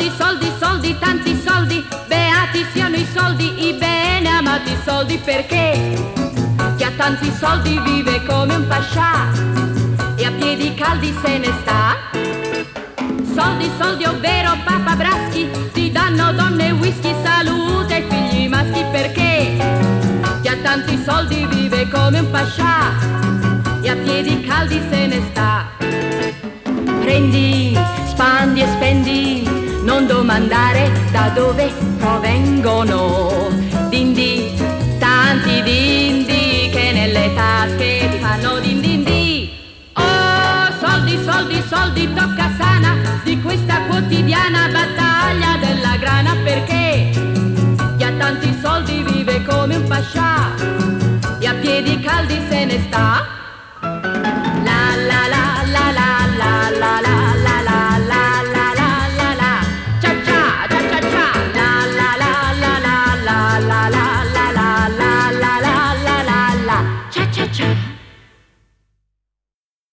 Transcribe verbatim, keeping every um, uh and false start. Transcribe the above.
Soldi, soldi, soldi, tanti soldi, beati siano i soldi, i bene amati soldi, perché chi ha tanti soldi vive come un pascià e a piedi caldi se ne sta. Soldi, soldi, ovvero papabraschi, ti danno donne e whisky, salute ai figli maschi, perché chi ha tanti soldi vive come un pascià e a piedi caldi se ne sta. Prendi, spandi e spendi, non domandare da dove provengono. Dindi, tanti dindi che nelle tasche ti fanno din din di. Oh, soldi, soldi, soldi, tocca sana di questa quotidiana battaglia della grana, perché chi ha tanti soldi vive come un pascià